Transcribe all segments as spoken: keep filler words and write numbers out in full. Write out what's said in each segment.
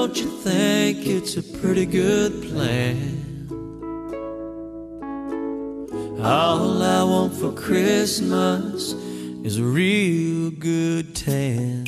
don't you think it's a pretty good plan? All I want for Christmas is a real good tan.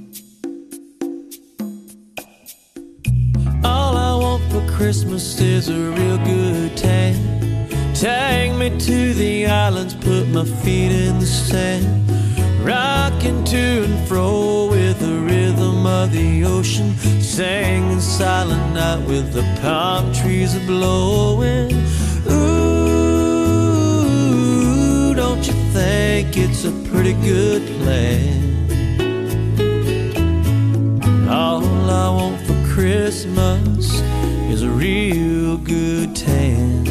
All I want for Christmas is a real good tan. Take me to the islands, put my feet in the sand, rocking to and fro with the rhythm of the ocean, singing Silent Night with the palm trees a-blowing. Ooh, don't you think it's a pretty good plan? All I want for Christmas is a real good tan.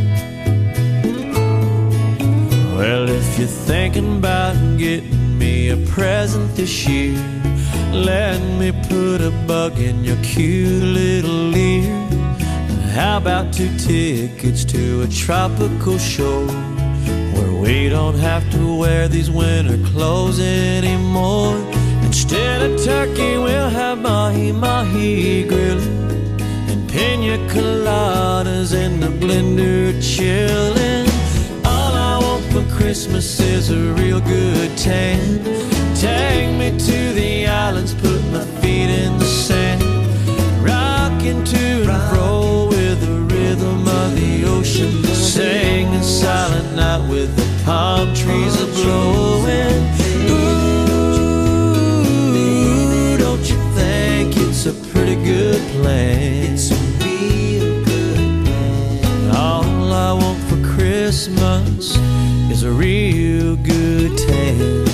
Well, if you're thinking about getting me a present this year, let me put a bug in your cute little ear. How about two tickets to a tropical shore, where we don't have to wear these winter clothes anymore? Instead of turkey, we'll have mahi-mahi grilling and pina coladas in the blender chilling. For Christmas is a real good tan. Take me to the islands, put my feet in the sand, rocking to and fro with the rhythm of the ocean, singing Silent Night with the palm trees a-blowing. Ooh, don't you think it's a pretty good plan? It's a real good plan. All I want for Christmas is a real good tan.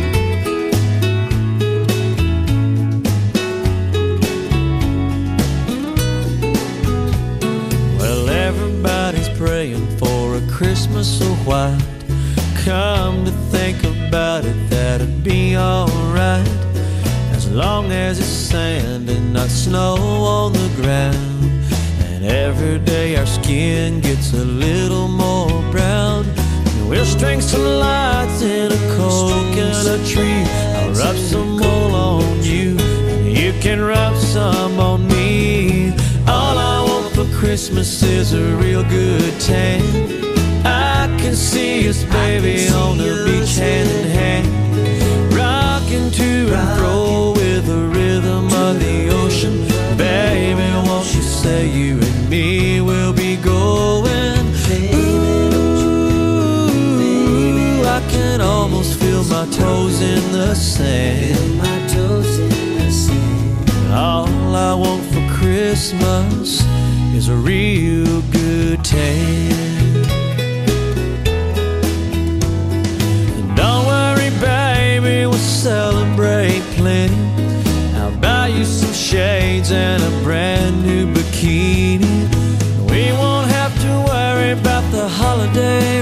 Well, everybody's praying for a Christmas so white. Come to think about it, that'd be alright, as long as it's sand and not snow on the ground. And every day our skin gets a little more brown. We'll string some lights in a coconut tree. I'll rub some wool on you, and you can rub some on me. All I want for Christmas is a real good tan. I can see us, baby, on the beach hand in hand, rocking to and fro with the rhythm of the ocean. Baby, won't you say you and me will be going? I can almost feel my toes in the sand. All I want for Christmas is a real good tan. And don't worry, baby, we'll celebrate plenty. I'll buy you some shades and a brand new bikini. We won't have to worry about the holiday